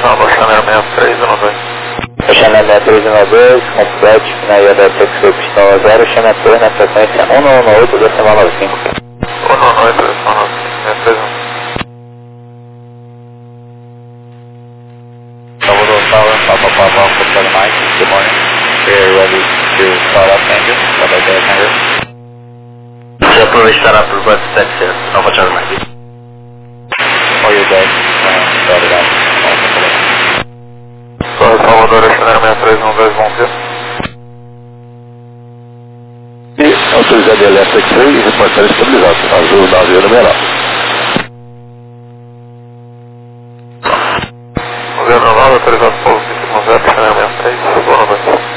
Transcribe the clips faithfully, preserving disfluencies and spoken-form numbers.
Chanel sessenta e três um dois. Chanel sessenta e três um dois, complete, na I A da Texas Pistola zero, Chanel três na frequência um nove oito decimal nove cinco. um nove oito decimal nove cinco, sessenta e três um. Salvador Tower, Papa Papa, Hotel Mike, good morning. We're ready to start up engine, Papa Dead Hangar. Se aproveitará por bus taxi, Nova Charlie Mike. All your guys, uh, started out. Salvador, Chanel sessenta e três um dois, bom dia. E autorizado elétrico três, reportar estabilizado, azul navio numeral. zero nove, autorizado pouso cinco zero, Chanel sessenta e três, boa noite.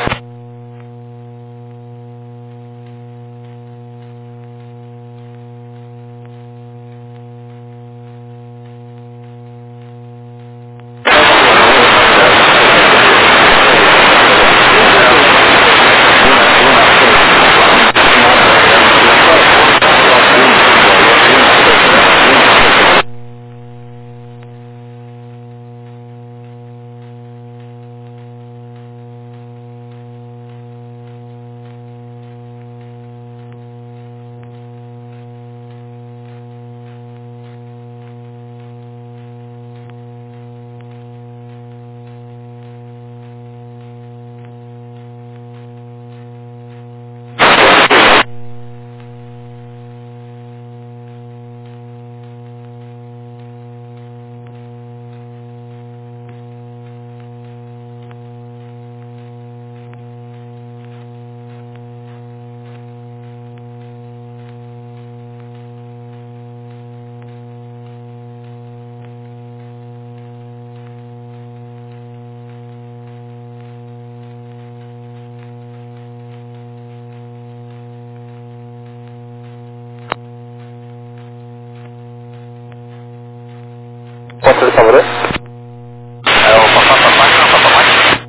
Controle Salvador? É o Papa Papa, não, Papa Mike.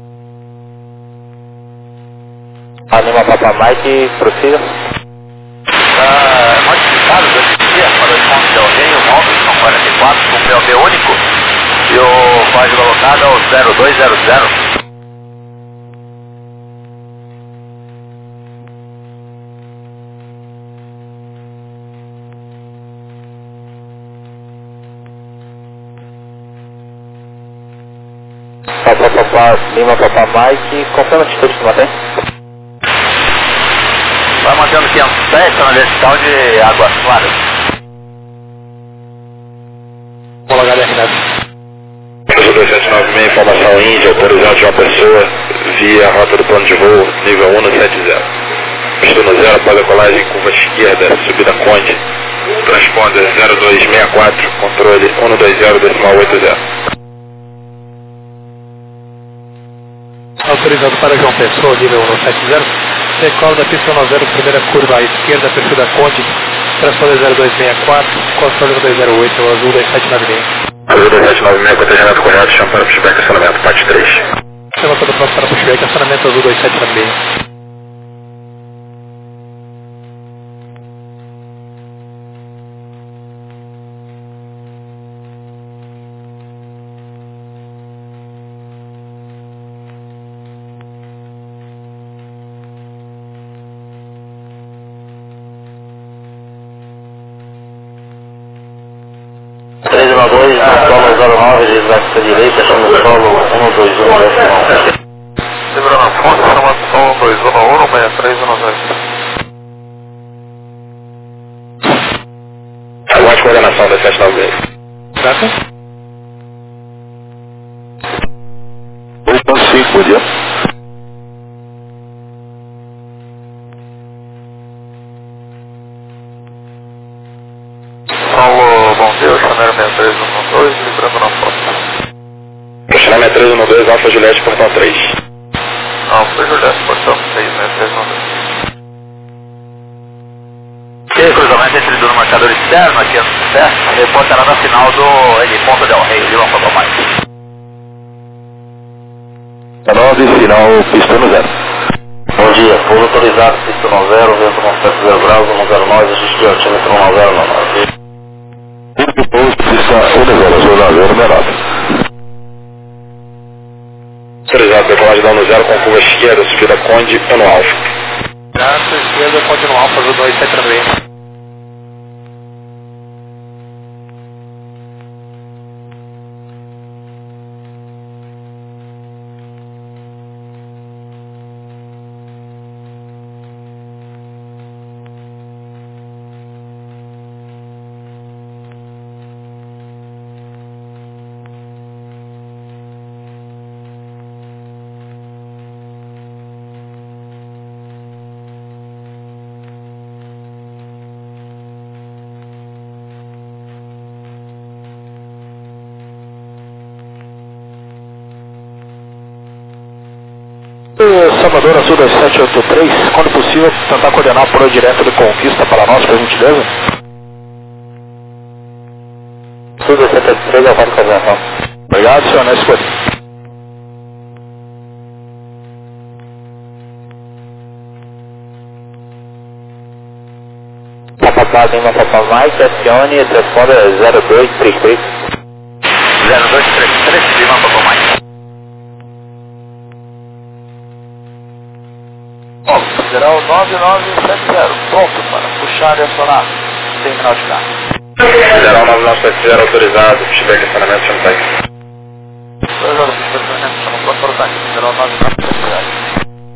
Anima Papa Mike, prossiga. Uh, modificados hoje em dia, para o Monte Del Rey, o móvel são quarenta e quatro com P O B único e o código alocado é o zero dois zero zero. Papa Papa, Lima Papa Mike, confirma a atitude que mantém? Vai mantendo quinhentos e sete na vertical de águas claras. Homologado R nove. dois sete nove seis, informação Índia, autorizado de uma pessoa via rota do plano de voo, nível um sete zero. Pistona zero, após a colagem, curva esquerda, subida Conde, transponder zero dois seis quatro, controle um dois zero decimal oito zero. Autorizado para João Pessoa, nível um sete zero. Decolo da pista um zero, primeira curva à esquerda, perfil da Conde, transponder zero dois seis quatro, controle um dois zero oito, azul dois sete nove seis. Azul dois sete nove seis, contagiamento correto, chama para pushback, acionamento, parte três. Chama todo pronto para pushback, acionamento azul dois sete nove seis. três um dois, no solo zero nove, desgraça direita, chama o solo um dois um, décimo. Segurando a fonte, chama o solo um dois um um, sessenta e três um dois. Aguarde coordenação dois sete nove seis. Graças. dois ponto cinco, bom dia. Paulo, bom dia, Chanel sessenta e três um dois, livrando na foto. Chanel sessenta e três um dois, Alfa Juliette, portão três. Alfa Juliette, portão seis, sessenta e três um dois. Aquele cruzamento entre do marcador externo aqui no sucesso, reportará na final do L Ponto Del Rey, Lima Papa Mike. nove, final, pistona zero. Bom dia, pouso autorizado, pista um zero, vento com sete zero graus, um zero nove, ajuste de altímetro um zero nove. Pouso, pista um zero, azul navio numerado. Autorizado, decolagem dando zero com curva esquerda, subida Conde, Uno Alfa. Graça esquerda, pode no Alfa, azul dois sete nove. Salvador Azul dois sete oito três, quando possível, tentar coordenar por aí direto de Conquista para nós, por gentileza. Azul dois sete oito três, aguardo coordenação. Obrigado, senhor, na escuta. Capataz em Matação Mais, acione e responda zero dois três três. zero dois três três, Lima Matação Mais. Federal nove nove sete zero, pronto para puxar e acionar. Terminal de carga. Federal nove nove sete zero, autorizado, feedback estacionamento, chama táxi. Autorizado, feedback estacionamento, chama pronto para o táxi. Federal nove nove sete zero.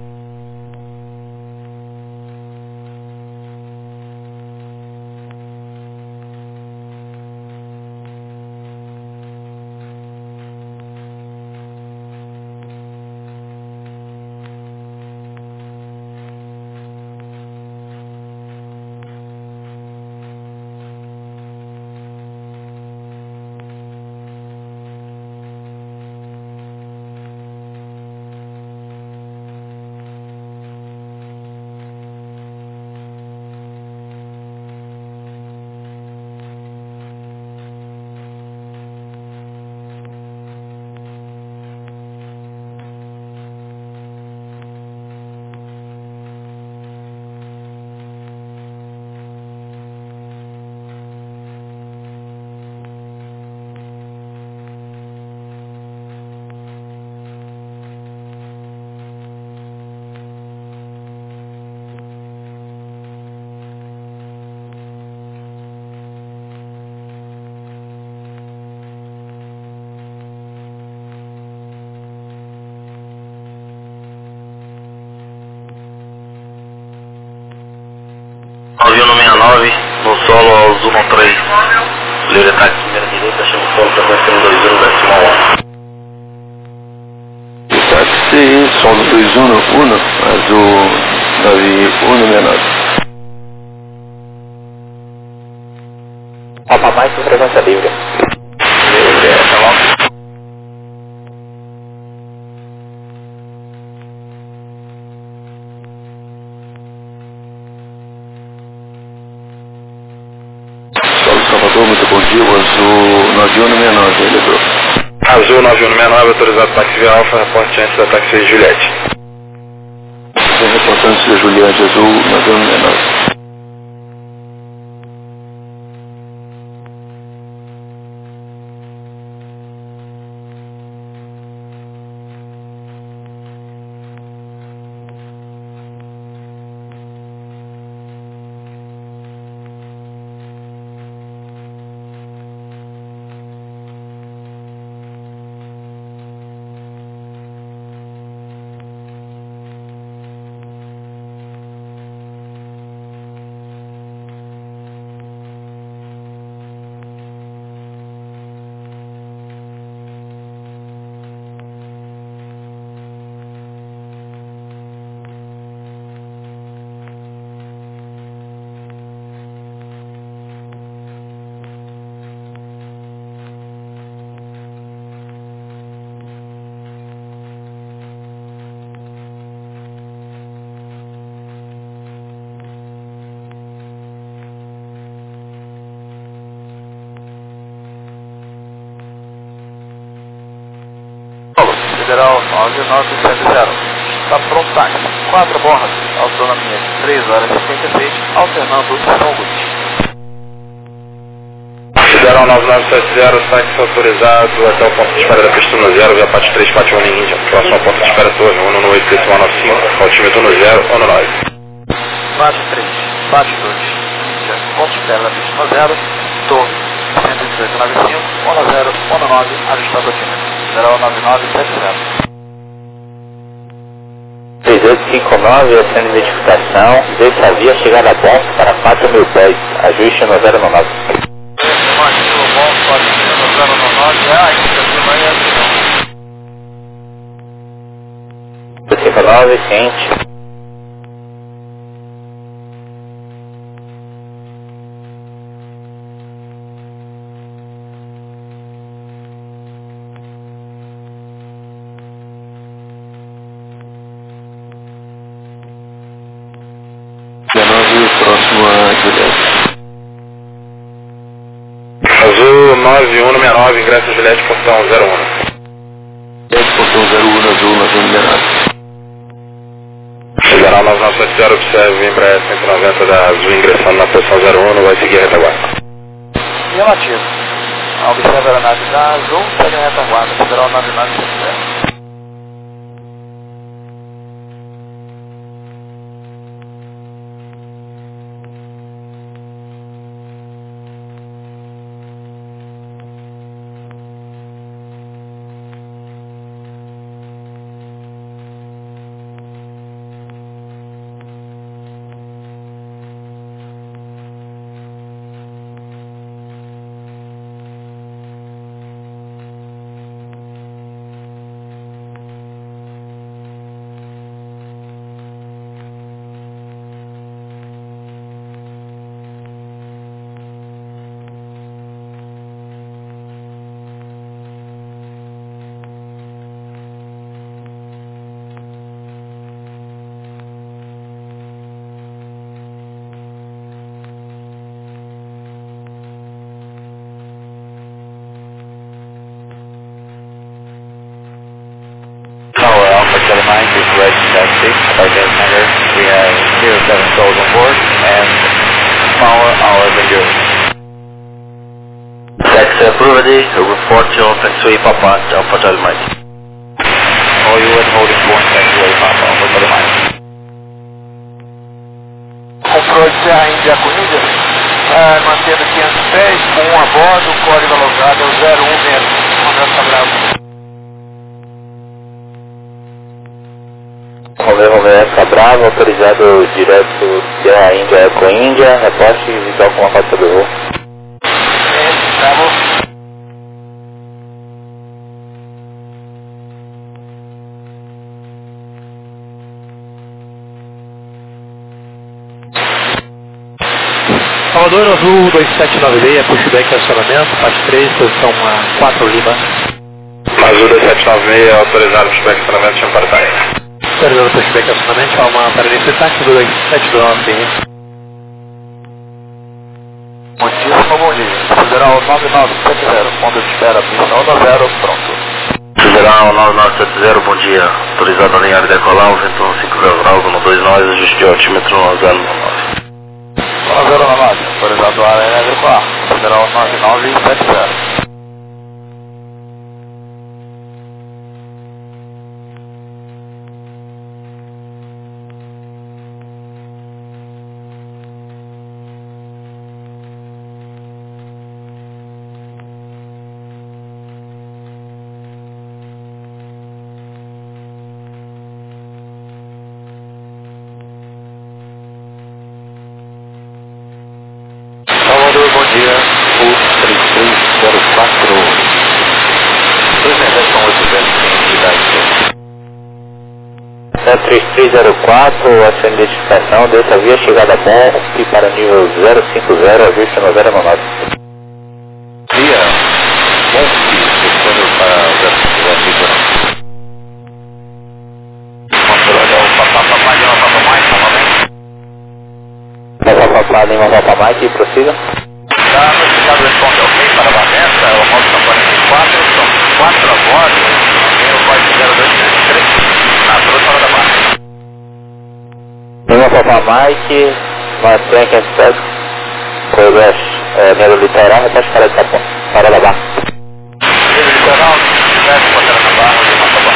nove um seis nove, no solo ao um três. Livre ataque, primeira direita, chama o solo, frequência um dois um, decimal um. Táxi, solo dois um um, azul nove um seis nove. Papa Mais com frequência livre. Livre, é, tá bom. Salvador, muito bom dia, o azul nove um seis nove, ele entrou. Azul nove um seis nove, autorizado táxi via Alfa, reporte antes da táxi Juliette. Sim, reportante de Juliette, azul nove um seis nove. Federal nove nove sete zero. Está pronto táxi. Quatro borras. Autonomia de três horas e setenta e seis, alternando São Luís. Federal nove nove sete zero, táxi autorizado até o ponto de espera da pista no zero, via parte três, parte um Índia. Próximo ponto de espera torre, um no oito, decimal nove cinco, altímetro no zero, um no nove. Parte três, parte dois, ponto de espera da pista no zero, torre cento e dezoito nove cinco, um no zero, um no nove, ajustado altímetro. Federal nove nove sete zero. três oito cinco nove, acende identificação, desça a via, chegada a ponto para quatro mil pés, ajuste no zero no nove. Martino bom, pode ser no zero no nove, ah, isso aqui vai assim não. cinco nove, ciente. Próximo a Juliette. Azul nove um sessenta e nove, ingresso Juliette, portão zero um. Juliette, portão zero um, azul, nove um liberado. Federal nove nove sete zero, observe o Embraer cento e noventa da Azul ingressando na posição zero um, vai seguir a retaguarda. Relativo. Observe a aeronave da Azul, segue a retaguarda, Federal nove nove sete zero. We have zero seven souls on board and power our radio. Taxi approved, report to open sweep Papa, Alpha Charlie Mike. All you and holding point taxiway Papa, Alpha Charlie Mike. Controle de Serra Índia com Índia, uh, mantendo quinhentos pés, com um a bordo, o código alongado é o zero um menos, André Cabral. Romeu Romeu Eca Bravo, autorizado direto Serra Índia Eco Índia, reporte visual com a rota do voo. É, Bravo. Salvador Azul dois sete nove seis, pushback acionamento, parte três, posição quatro Lima. Azul dois sete nove seis, autorizado pushback acionamento, chama para Taia. Autorizado pushback acionamento, calma para iniciar táxi do dois sete nove. Bom dia, bom dia. Federal nove nove sete zero, ponto de espera, pista um no zero, pronto. Federal nove nove sete zero, bom dia. Autorizado a linha de decolar, um vento cinco graus, um dois nove, ajuste de altímetro um zero nove. um zero nove, autorizado a linha de decolar, Federal nove nove sete zero. Bom dia, o três três zero quatro. Apresentação oitocentos É três três zero quatro, essa identificação, dessa via chegada bom e para nível zero cinco zero, ajuste no zero nove. Via bom descendo para zero cinco zero. Controle ao Papá Papai Lima Papá Mike novamente. Papá Papá Lima Papá Mike, prossiga. Está notificado responde ok para a Vanessa, o modo são quarenta e quatro, são quatro a bordo, tem o código zero dois três três, na produção da marca. Lima Papá Mike, Martin Kentucky, Progress. é, nível litoral, repete para de Capão, para da Barra. Nível litoral, desce para Terra da Barra, de Matabá.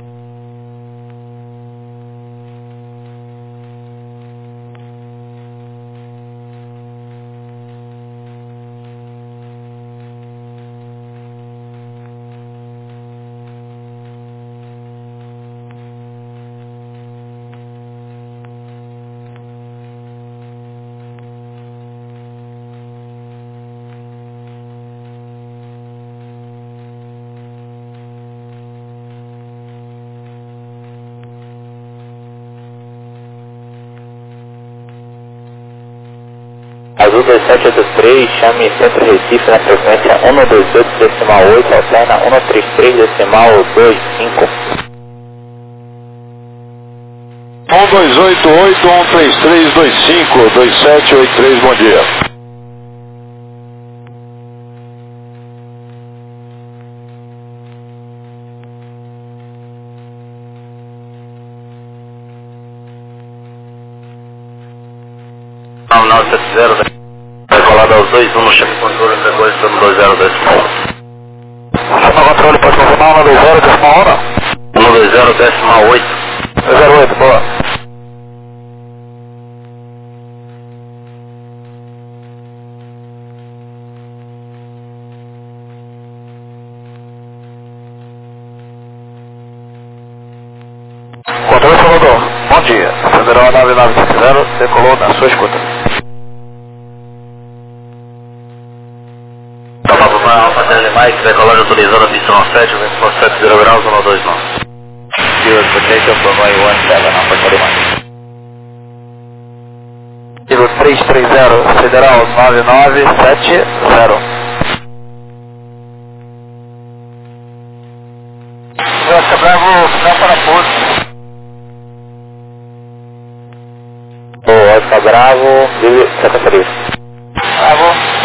Azul dois sete oito três, chame Centro Recife na frequência um dois oito decimal oito, alterna um três três decimal dois cinco. um dois oito oito, um três três dois cinco, dois sete oito três, bom dia. nove nove sete zero, decolado aos dois um no chefe controle, frequência um dois zero decimal um. Chama controle, pode confirmar um dois zero decimal um, não? um dois zero decimal oito. zero oito, boa. Controle Salvador, bom dia. Federal nove nove sete zero, decolou na sua escuta. Alfa Charlie Mike, decolagem autorizada Y sete, vento por sete zero graus, um dois nove. Zero potential for runway one seven, Alpha Charlie Mike. Nível três três zero, Federal nove nove sete zero. Oscar Bravo, final para pouso. O Oscar Bravo, Billy setenta e três. Bravo.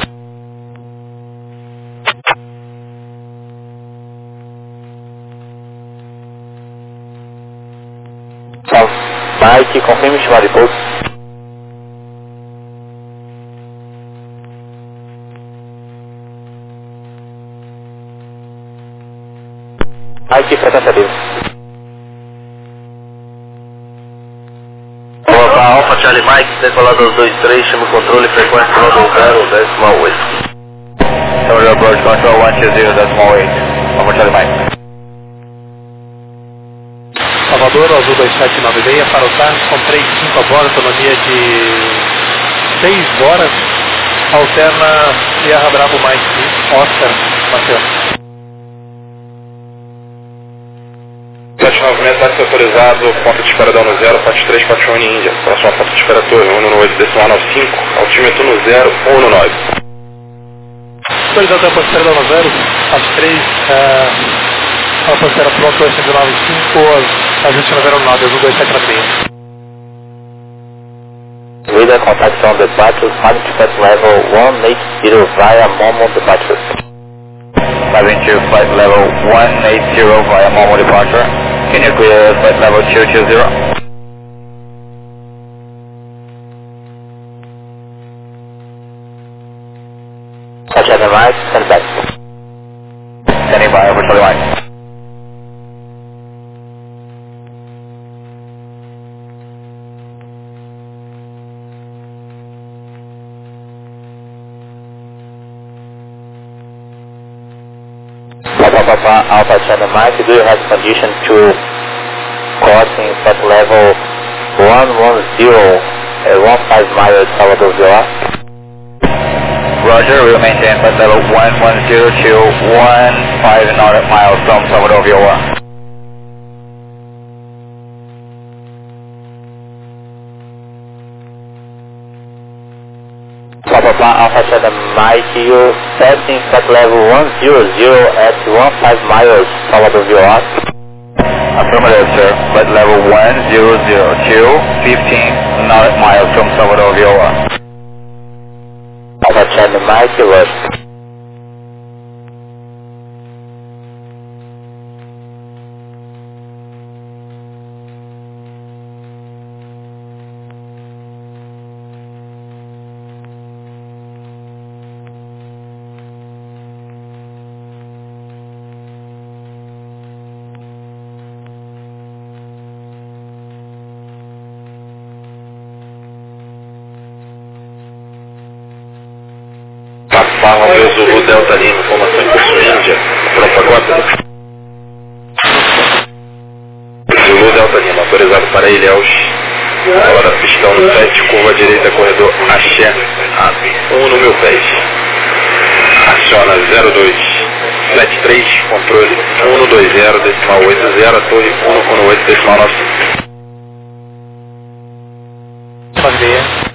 Mike, confirme chamada de pouso. Mike, setenta e três. Colocar Alfa Charlie Mike, decolado aos dois três, chama o controle, frequência um dois zero decimal oito. Então, your approach control one two zero decimal eight, Alpha Charlie Mike. Salvador, Azul dois sete nove seis, para o TAR, comprei cinco a bordo, autonomia de seis horas, alterna Sierra Bravo Mike, Oscar, Matheus. sete nove seis, táxi autorizado, ponto de espera no zero, parte três, parte um em Índia. Próxima ponto de espera torre, um no oito, decimal nove cinco, altímetro no zero, um no nove. Autorizado a postura no zero, parte três, é... a postura pronto, oito nove cinco, ajuste no zero nove, Azul dois sete nove seis. Radar contact on departure, pilot flight level one eight zero via Momo departure. Seven two flight level one eight zero via Momo departure. Can you clear flight level two two zero? Touch at the right, stand back. Standing by, over to the right. Papa Papa Alpha Channel Mike, do you have condition to crossing flight level one one zero, uh, one five miles Salvador Viola? Roger, we will maintain flight level one one zero to one five nautical miles from Salvador Viola. Papa Papa Alpha Channel Mike, you passing flight level one zero zero at one five miles Salvador Viola. Affirmative, sir. Flight level one zero zero to fifteen nautical miles from Salvador Viola. Alpha Channel Mike, rush. Patrulha Zulu Delta Lima, informação em curso Índia, Propagota. Zulu Delta Lima, autorizado para Ilhéus. Hora pistão no sete, curva direita, corredor Axé, a um no mil pés. Aciona zero dois sete três, controle um um dois zero, decimal oito zero, torre um um oito, decimal nove cinco. Fazer.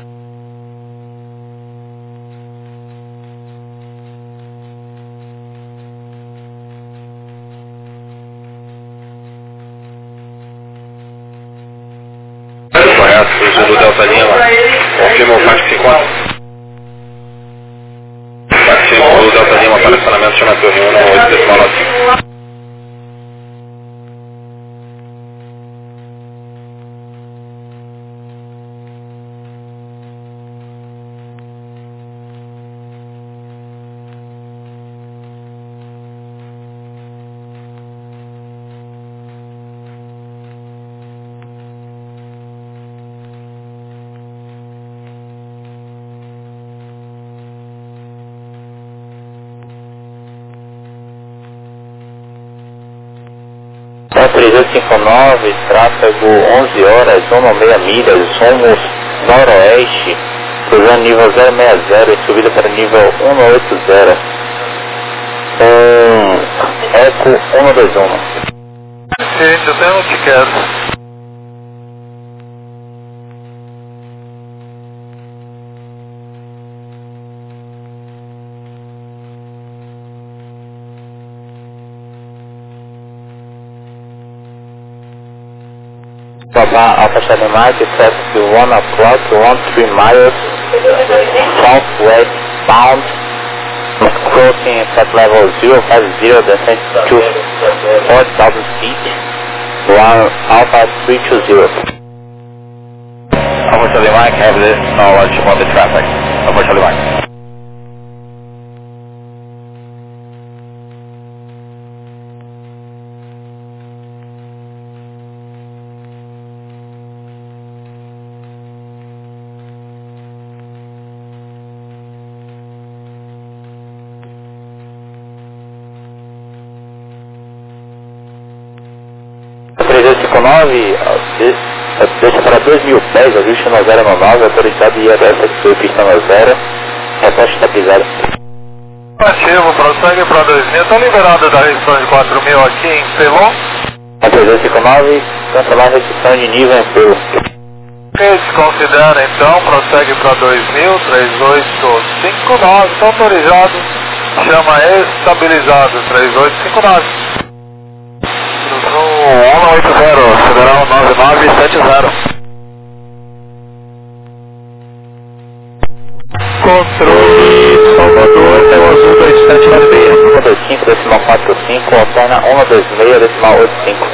Correto, Zulu Delta Lima, confirma o F A C cinquenta. F A C cinco, Zulu Delta Lima, para estacionamento na torre um um oito, decimal nove cinco. três oito cinco nove, tráfego onze horas, um seis milhas, rumo noroeste, cruzando nível zero seis zero e subida para nível um oito zero. Um Eco um dois um. Sim, eu tenho um ticket. Papa Alpha Charlie Mike, set to one o'clock, one three miles, southwest bound, crossing at level zero five zero, descent to four thousand feet, one Alpha three two zero. Alpha Charlie Mike, have this knowledge on the traffic. Alpha Charlie Mike. três oito cinco nove, deixa para dois mil pés, ajuste no zero nove, autorizado I R S aqui, pista no zero, reposte estabilizado. Ativo, prossegue para dois mil, está liberado da restrição de quatro mil aqui em Pelon. três oito cinco nove, cancelar a restrição de nível em Pelo. Ok, desconsidera então, prossegue para dois mil, três oito cinco nove, está autorizado, chama estabilizado, três oito cinco nove. um oito zero, federal nove nove sete zero. Controle Salvador, é o azul dois sete nove seis. um dois cinco, decimal quatro cinco, alterna um dois seis, decimal oito cinco.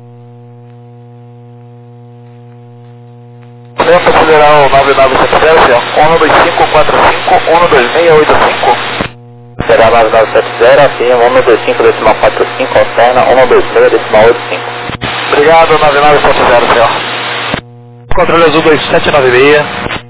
Centro Federal nove nove sete zero, um dois cinco quatro cinco, um dois seis oito cinco. Será nove nove sete zero, acima um dois cinco, decimal quatro cinco, alterna um dois seis, decimal oito cinco. Obrigado, nove nove sete zero, senhor. Controle azul dois sete nove seis.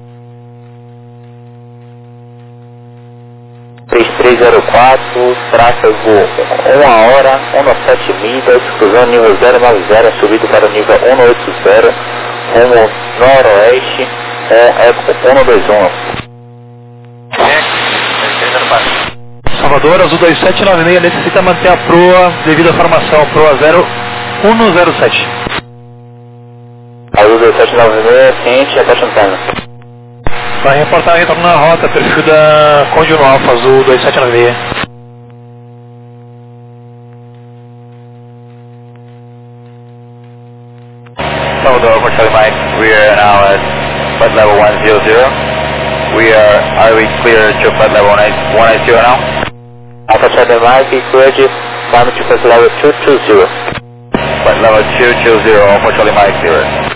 três três zero quatro, tráfego uma hora, um sete milhas, cruzando nível zero nove zero, subido para o nível um oito zero, rumo noroeste, é Eco um dois um. Salvador, azul dois sete nove seis, necessita manter a proa devido à formação, proa zero um zero sete. Azul dois sete nove seis, ciente, abaixa a antena. Vai reportar retorno na rota, perfil da Conde no Alfa, azul dois sete nove seis. Salvador, Alpha Charlie Mike, we are now at flight level one zero zero. We are, are we clear to flight level one eight zero now? Alpha Charlie Mike, cleared, climb to flight level two two zero. Flight level two two zero, Alpha Charlie Mike, clear.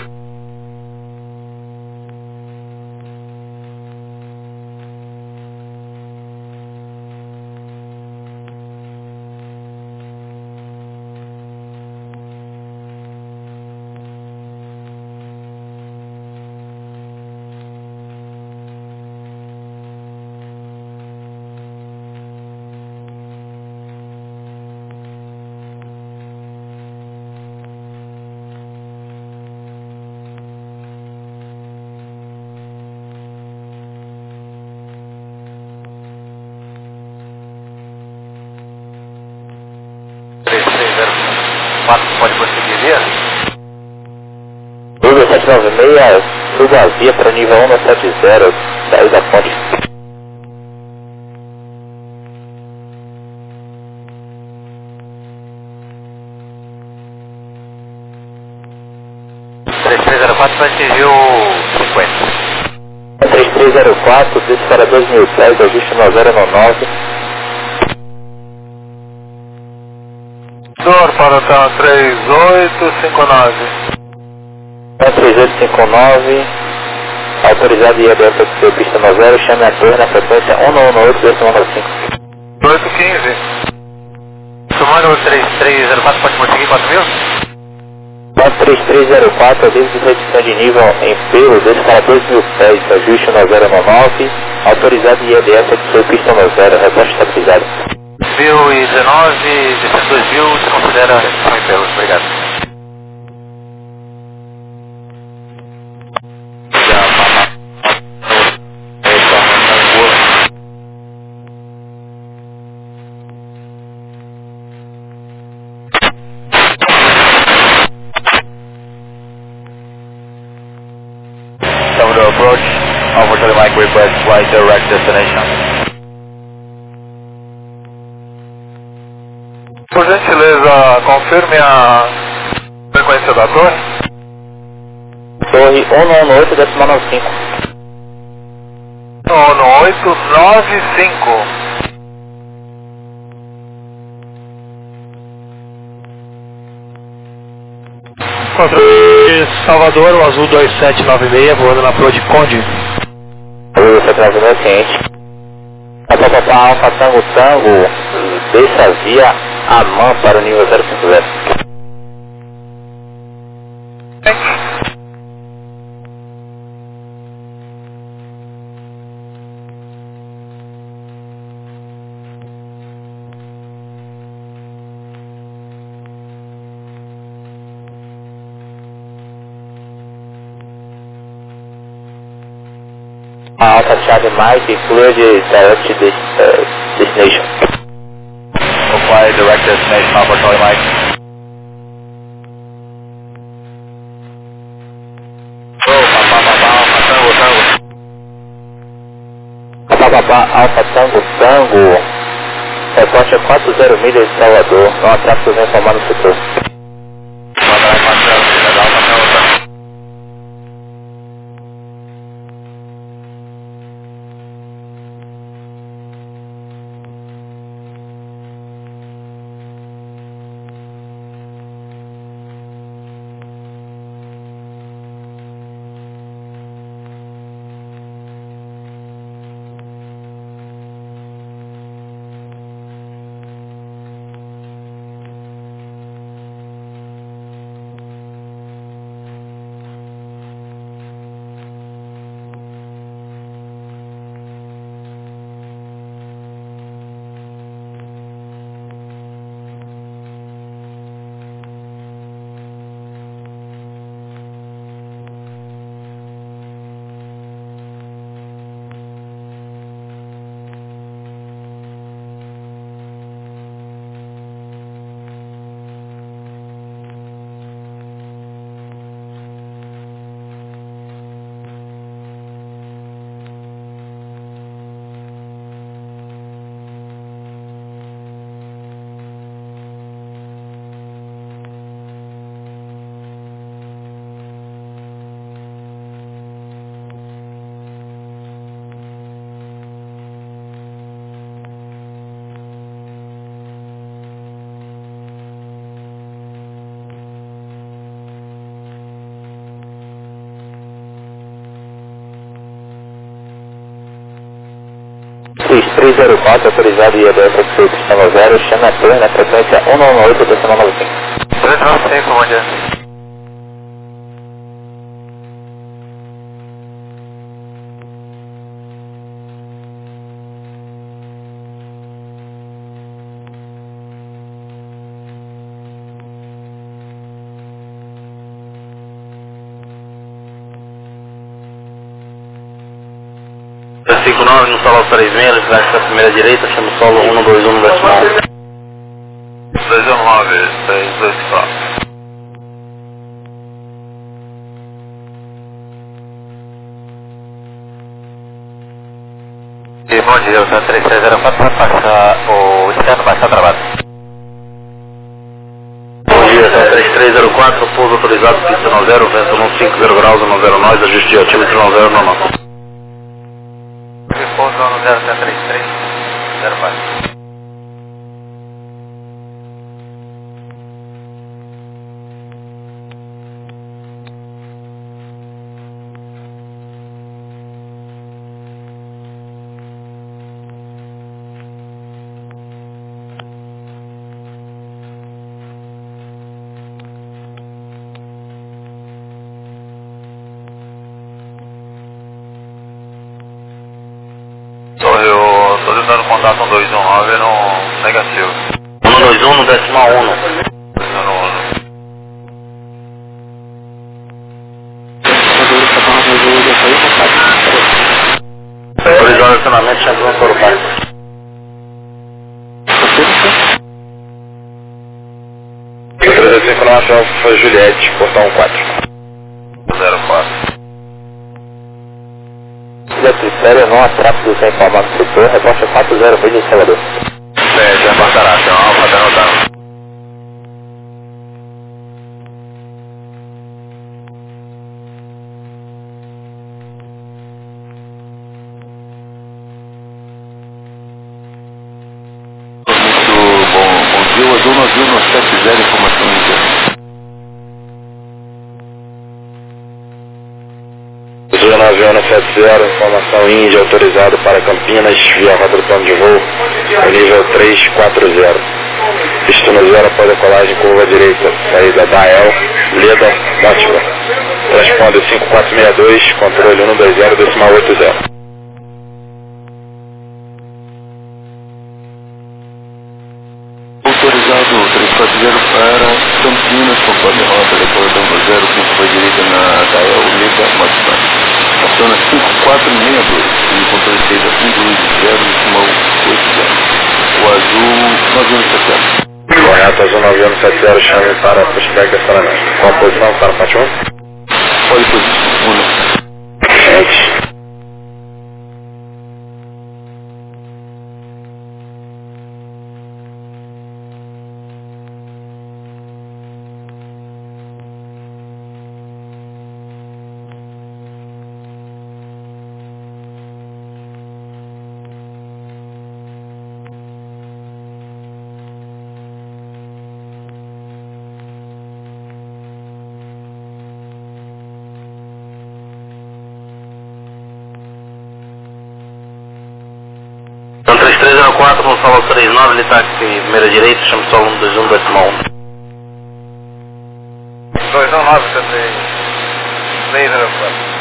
quatro, pode conseguir via? Uber sete nove seis, suba a via para nível um sete zero, sair da fonte. três três zero quatro vai atingir o cinquenta. três três zero quatro, desce para dois mil e dez, ajuste no zero nove. Senhor, para o TAM três oito cinco nove. três oito cinco nove, autorizado I A B F X C, pista no zero, chame a torre na frequência um nove oito dois nove cinco. oito quinze. Somando três três zero quatro, pode conseguir quatro mil? três três zero quatro, aviso de redução de nível em pelo, desce para dois mil pés, ajuste no zero nove, autorizado I A B F X C, pista no zero, reposta estabilizado. mil e dezenove, descendo dois mil, se considera redução em pelos, obrigado. Approach, over to the mic request, flight direct destination. Por gentileza, confirme a frequência da torre. Torre um nove oito decimal nove cinco. um oito nove cinco. Controle Salvador, o azul dois sete nove seis, voando na Approach Conde. dois sete nove seis, ciente. Papapá, Alfa Tango Tango, deixa a via a mão para o nível zero cinco zero. Alpha Charlie Mike, clear the direct des, uh, destination. Apply direct destination, Alpha Charlie Mike. Oh, papapá, Alpha Tango Tango. Papapá, Alpha Tango Tango, reporte a quatro zero milhas de Salvador, não há tráfego nem informar no setor. Mandar Alpha Tango, Alpha Tango Tango. três três zero quatro, autorizado I A B F X C, pista zero, chame a torre na frequência um nove oito decimal nove cinco. três nove cinco, bom dia. cinco nove no solo três seis, flash para a primeira direita, chama o solo um dois um no decimal. dois nove, seis dois quatro. dia, o três três zero quatro vai passar, o externo vai estar travado. Bom dia, três três zero quatro, pouso autorizado, pista não zero, vento não cinco zero graus, não zero nós, ajuste de altímetro não zero não não. Pouso no zero três três zero quatro. Eu estou tentando contato um dois um nove no negativo. um dois um no decimal um. No uno. Autorizado acionamento, champion para o parque. trezentos e cinquenta e nove, Alfa Juliette, portão quatro. zero quatro. Sério, não atraso do sem informado do setor, reposta quatro zero, bem de Salvador. Sede, aguardará, então, Alfa derrotado. Muito bom, bom dia, o Azul nove um sete zero, informação interna. Azul nove um sete zero, informação Índia, autorizado para Campinas, via rota do plano de voo, o nível três quatro zero. Destino zero após decolagem, curva direita, saída da El, Leda, Mótiva. Responde cinco quatro seis dois, controle um dois zero, decimal oito zero. Autorizado três quatro zero para Campinas, conforme rota, depois da zero, com curva direita na Dael, Leda, Mótiva. Aciona cinco quatro seis dois, e controle seis a um dois zero, decimal oito zero. O Azul nove um sete zero. Correto, Azul nove um sete zero, chame para prospecto de acionamento. Qual a posição para Fátima? Pode posição, um. Gente. três três zero quatro, no solo três nove, ele táxi primeira direita, chama solo um dois um decimal um. dois um nove, três zero quatro.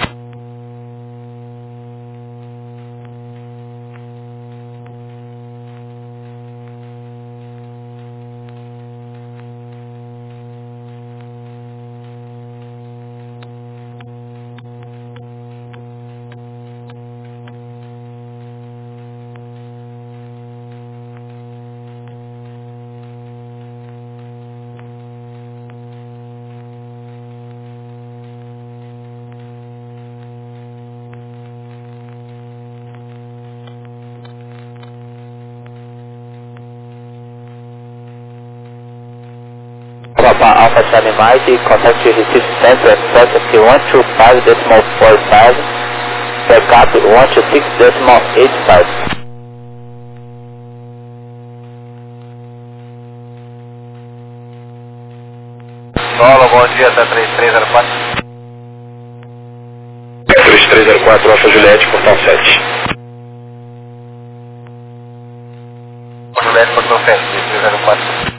Papa Alpha Charlie Mike, contact receive center expectancy one two five decimal four five, backup one two six decimal eight five. Solo, bom dia, até três três zero quatro. três três zero quatro, Alfa Juliette, portão sete. Juliette, portão sete, três três zero quatro.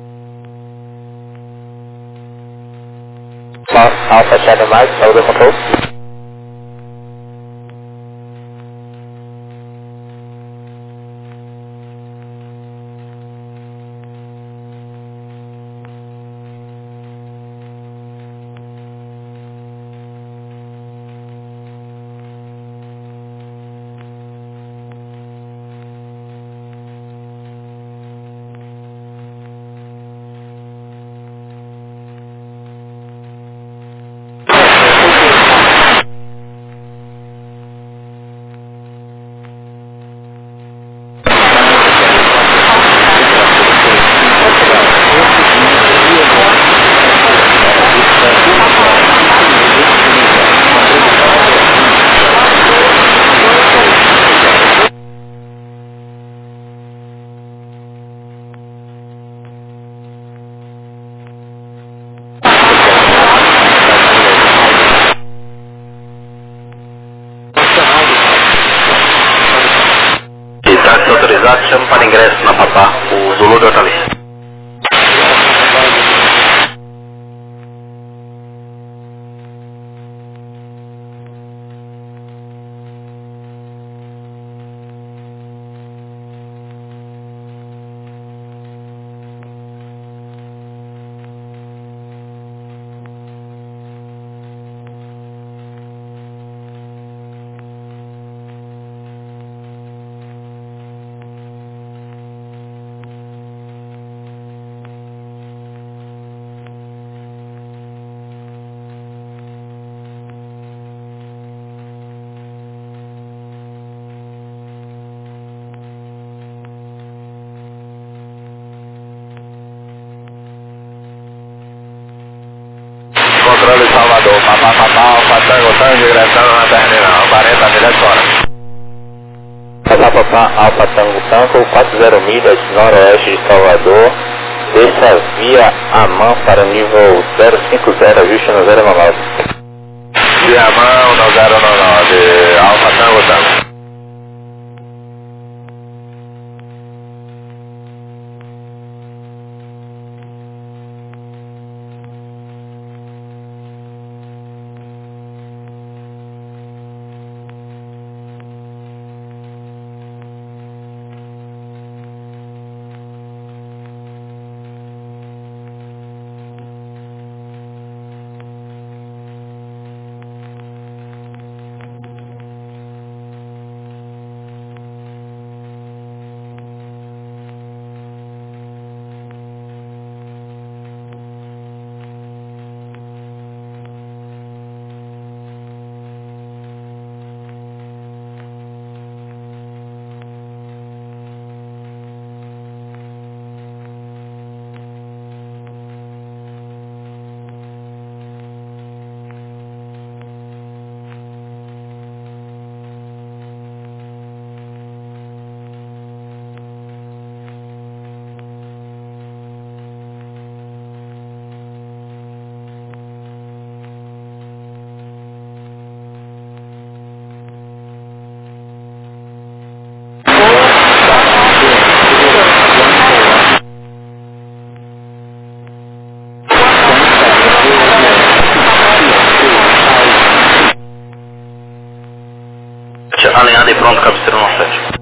Alpha Charlie Mike, saúde control. contato, chama para ingresso na Papá, o Zulu Delta Lima. Controle Salvador, Papá, Papá, Alfa Tango, Tango, direção na terminal, quarenta milhas fora. Papá, Papá, Alfa Tango, Tango, quatro milhas noroeste de Salvador, desça via Amã para o nível zero cinco zero, ajuste no zero nove. Via Amã, no zero nove, Alfa Tango, Tango. Alinhado e pronto, cabeceira no sete.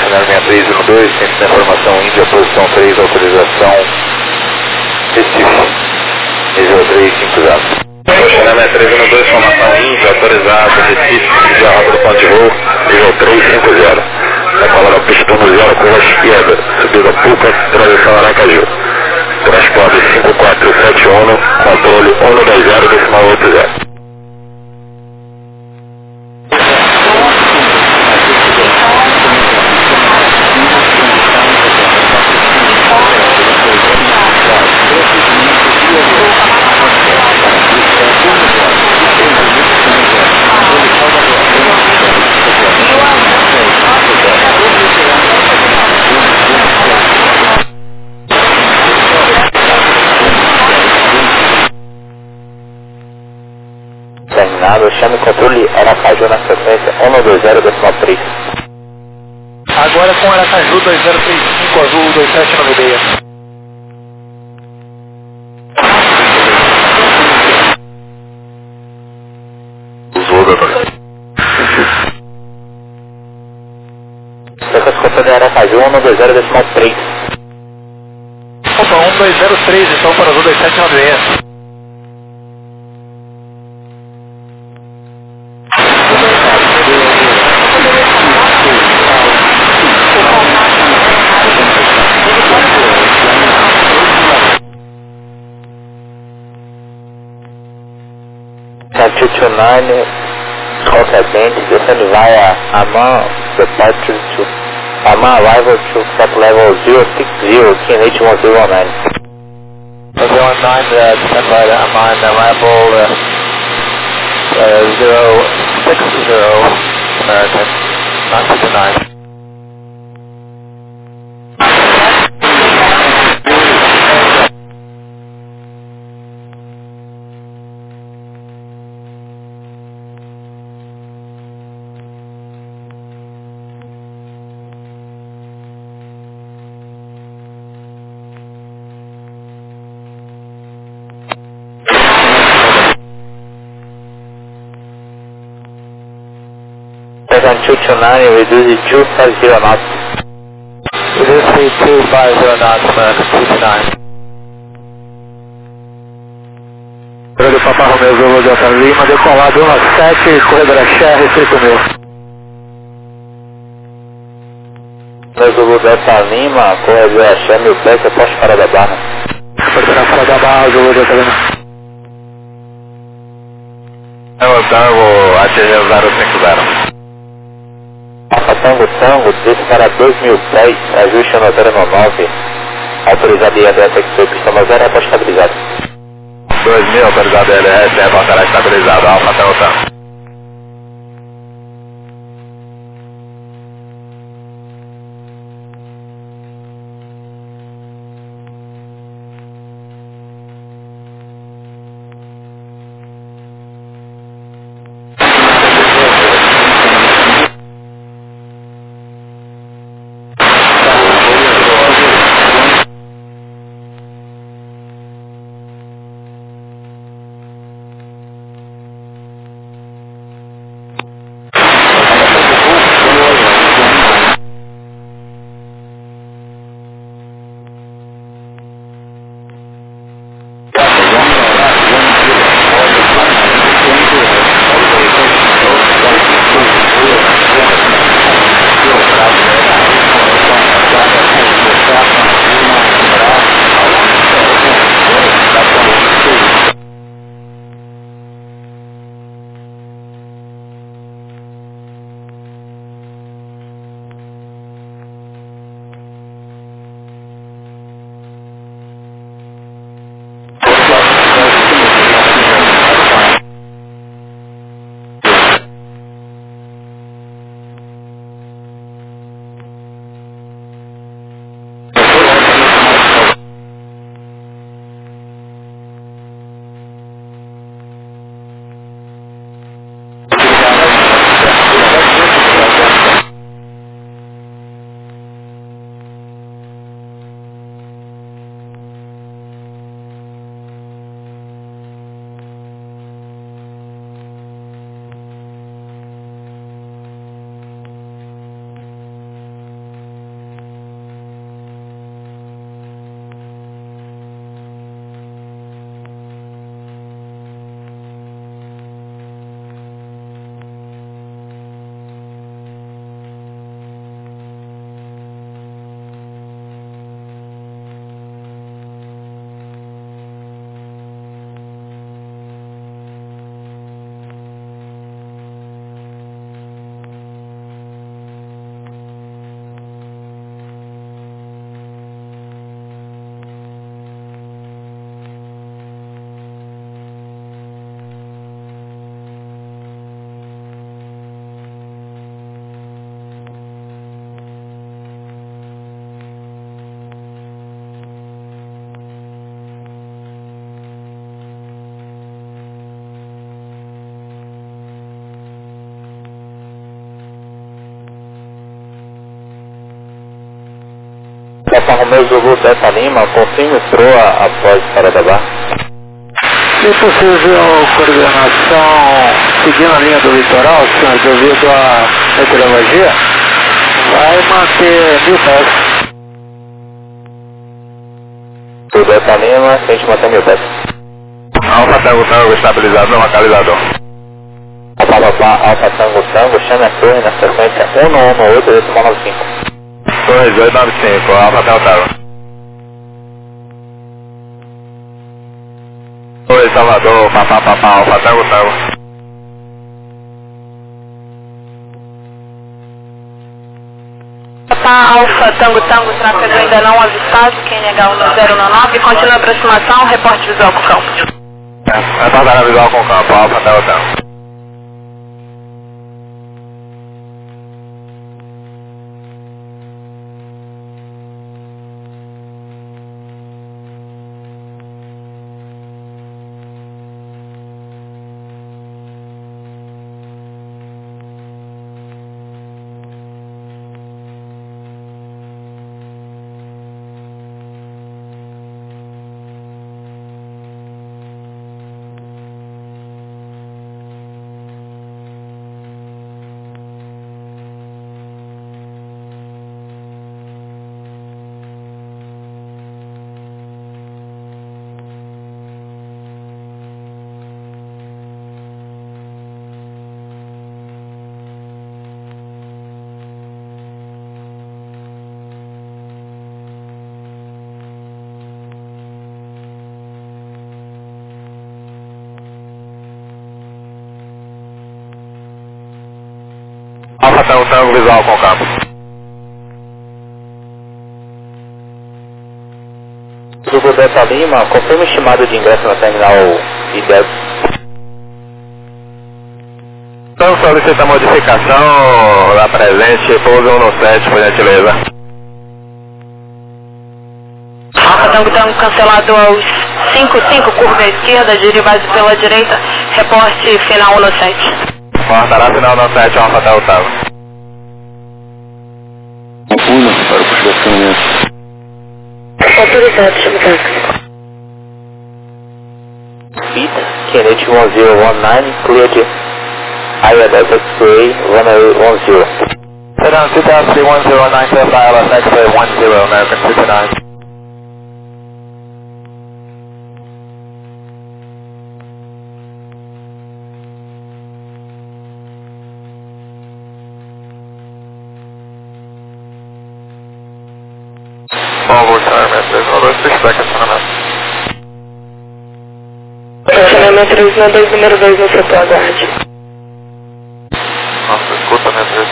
Channel seis três um dois, centro de informação Índia, posição três, autorização Recife, nível três cinco zero. Channel seis três um dois, formação Índia, autorizado Recife, desvia rota do ponto de voo, nível três cinco zero. Decolar a pista no zero, curva esquerda, subida Puca, transição Aracaju. Transporte cinco quatro sete um, controle um dois zero, decimal oito zero. Terminado, chame controle Aracaju na frequência um dois zero decimal três. Agora com Aracaju dois zero três cinco, azul dois sete nove seis. Usou, doutor. Frequência controle Aracaju um dois zero decimal três. Opa, um dois zero três, então para azul dois sete nove seis. two two nine, Scott Atlantic, descend via Amman, departure to Amman, arrival to flight level zero six zero, K N H one zero one nine. one zero one nine, uh, descend via Amman, arrival uh, uh, zero six zero, American, nine two two nine. two two nine, reduce it two five zero knots. Reduce it two five zero knots, American two two nine. Grande Papa Romeo Zulu Delta Lima, decolado um sete, corredora Xé, Recife mil. Romeo Zulu Delta Lima, corredora Xé, mil pés, eu posso parar da barra. Corredora fora da barra, Zulu Delta Lima. Eu Tango, A T G zero cinco zero. Alfa Tango Tango, desce para dois mil pés, ajuste no zero nove, autorizado I A D S X oito, pista no zero, é estabilizado. dois mil, autorizado I A D S, é para estabilizado, Alfa Tango Tango. Alfa Romeo Zulu Delta Lima, confirme proa após para da barra. Se possível, coordenação seguindo a linha do litoral, senhor, devido à meteorologia, vai manter mil pés. Do Delta Lima, a gente mantém mil pés. Alfa Tango Tango estabilizado no localizador. Alfa Alfa, Alfa Tango Tango, chame a torre na frequência um um um oito oito nove cinco. Torre oito nove cinco, Alfa Tango Tango. Oi, Salvador, papá, papá, Alfa Tango Tango. Papá, Alfa Tango Tango, tráfego ainda não avistado, Q N H um zero nove, continua a aproximação, reporte visual com campo. É, reportar visual com campo, Alfa Tango Tango. Alfa Tango Tango visual com campo. Zulu Delta Lima, confirme estimado de ingresso na terminal I dez. Então solicita modificação da presente, pouso um no sete, por gentileza. Alfa Tango Tango cancelado aos cinco cinco, curva à esquerda, gire base pela direita, reporte final um no sete. Portará final no sete, Alfa Tango Tango. Uma para o posicionamento. Autorizado, chama o táxi. Vita, Kennedy one zero one nine, clear to I L S X-ray runway one zero. Sit down, two thousand one zero nine, clear for I L S X-ray one zero, American sixty-nine. Volvo Charmer, três um dois, six seconds, Estacionamento três um dois, número dois no setor, aguarde. Nossa, escuta minha três.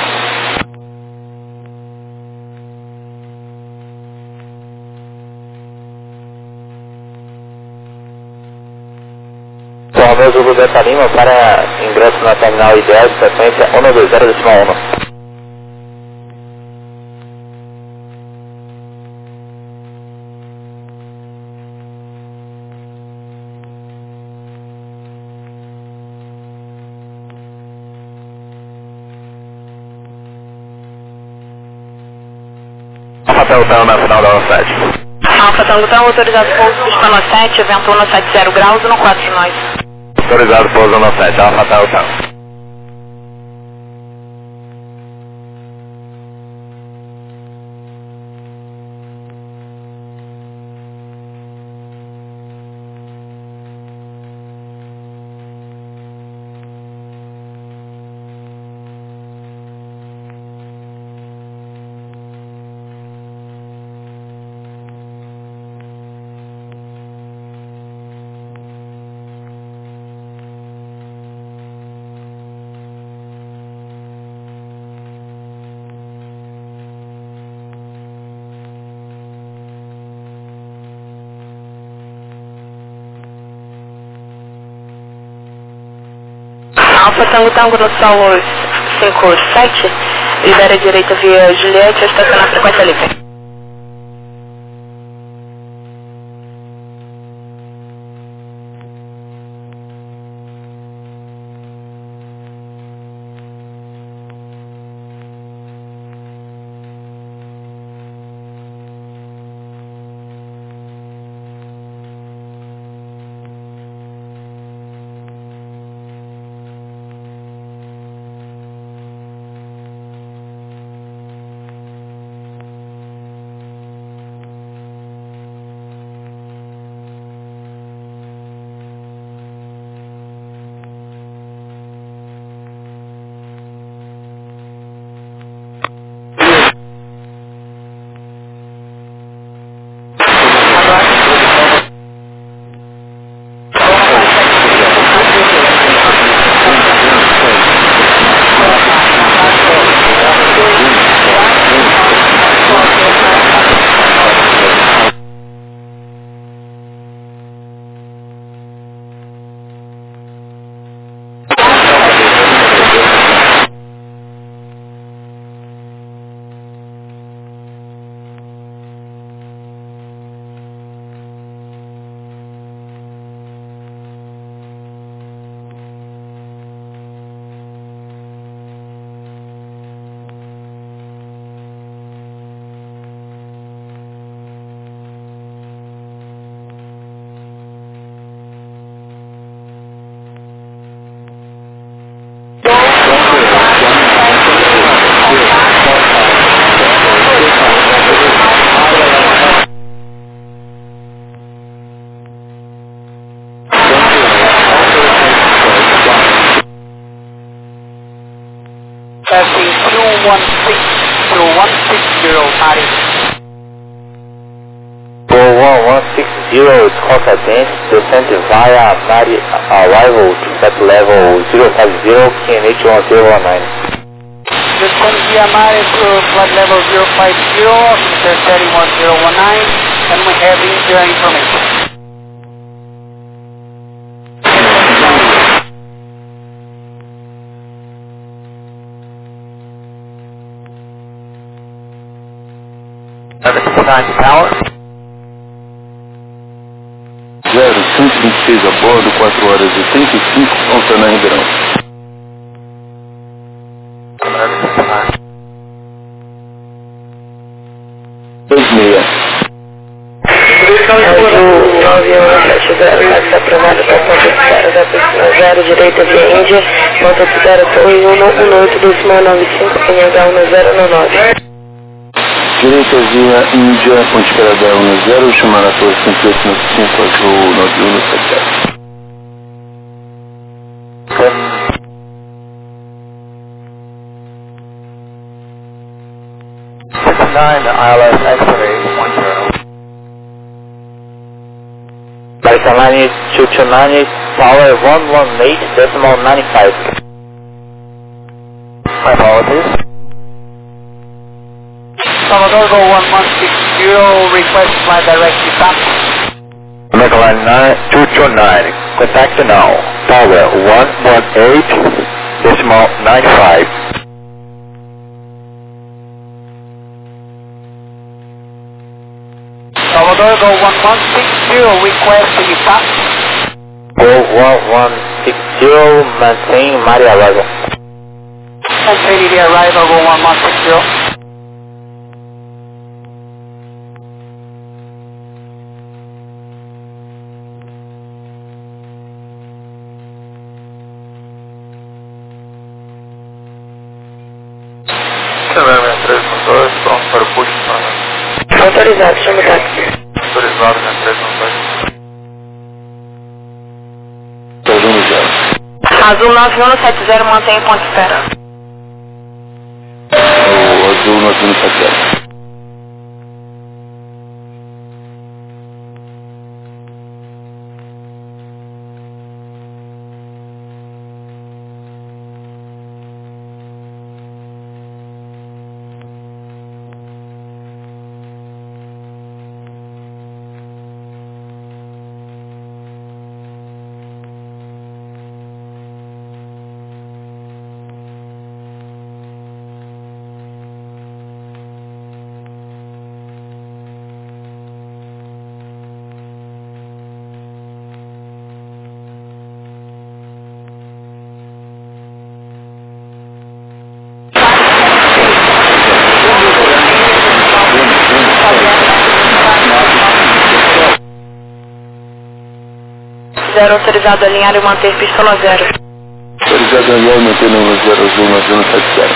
Romeo Zulu Delta Lima para ingresso na terminal I dez, frequência um dois zero um. Alfa Tango Tango na final da um sete. Alfa Tango Tango, autorizado pouso, pista no sete, vento um no sete zero graus, no quatro nós. Autorizado pouso no sete, Alfa Tango Tango. Alfa Tango Tango no sol cinco sete, libera a direita via Juliette, estaciona a frequência livre. one six to one six zero, Paris. four one one six zero, Scott Advance, descent via Mari, arrival to set level zero five zero, Q N H one zero one nine. Descent via Mari to flight level zero five zero, officer thirty one zero one nine, and we have India information. Tower. zero cento e vinte e seis a bordo, quatro horas e trinta e cinco, Fontana Ribeirão. dois meia. Azul nove um sete zero, táxi aprovado para ponto de zero da pista zero, direita via Índia, ponto de zero, torre um um oito decimal nove cinco, N H um zero nove nove. Direita via Índia, ponte Canadá um zero, chamar a torre cinco oito nove cinco, azul nove um sete zero. nine, I L S X-ray one zero. Barcelona two two nine, power one one eight decimal nine five. My apologies. Salvador Go one one six zero, request flight direct to T A P. American Line two two nine, contact now, power one one eight decimal nine five. Salvador Go one one six zero, request to T A P. Go one one six zero, maintain Maria arrival. Maintain the arrival, Go one one six zero. três um dois, pronto para o push para... Autorizado, chama o táxi. Autorizado, né? três um dois. Azul nove um sete zero, mantém ponto de espera. O azul nove um sete zero. Zero, autorizado a alinhar e manter pistola zero. Autorizado a alinhar e manter no zero azul nove um sete zero.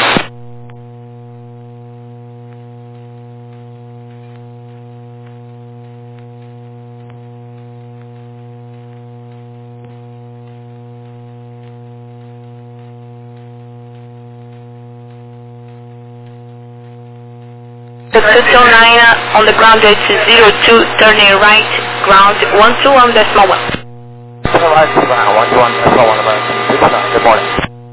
Two nine on the ground gate zero two, turning right, ground one two one decimal one. one two one decimal one, good morning.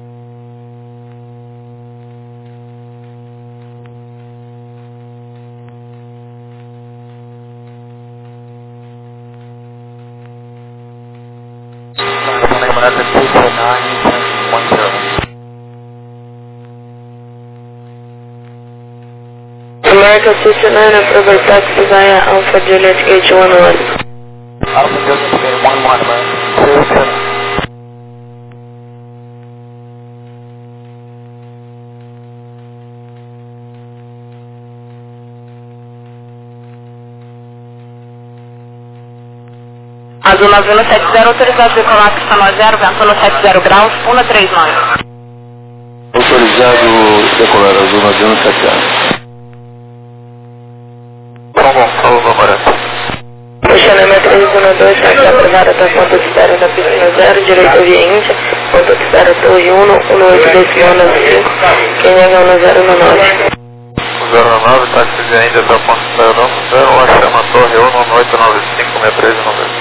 American two two nine, approval taxi via Alpha Juliet Gate one one. Alpha Juliet Gate one one, two two nine. Azul nove um sete zero, autorizado a decolar pista nove zero, vento no sete zero graus, Puna três nove. Autorizado decolar azul nove um sete zero. Puxando a três um dois, taxa aprovada para ponto de espera da pista zero, direito via Índia, ponto Tsudara Torre um, um oito decimal nove cinco, Q N H um zero nove. zero nove, táxi de Índia para Ponte da Europa, zero, Lachama Torre um, oito nove cinco, seis três nove.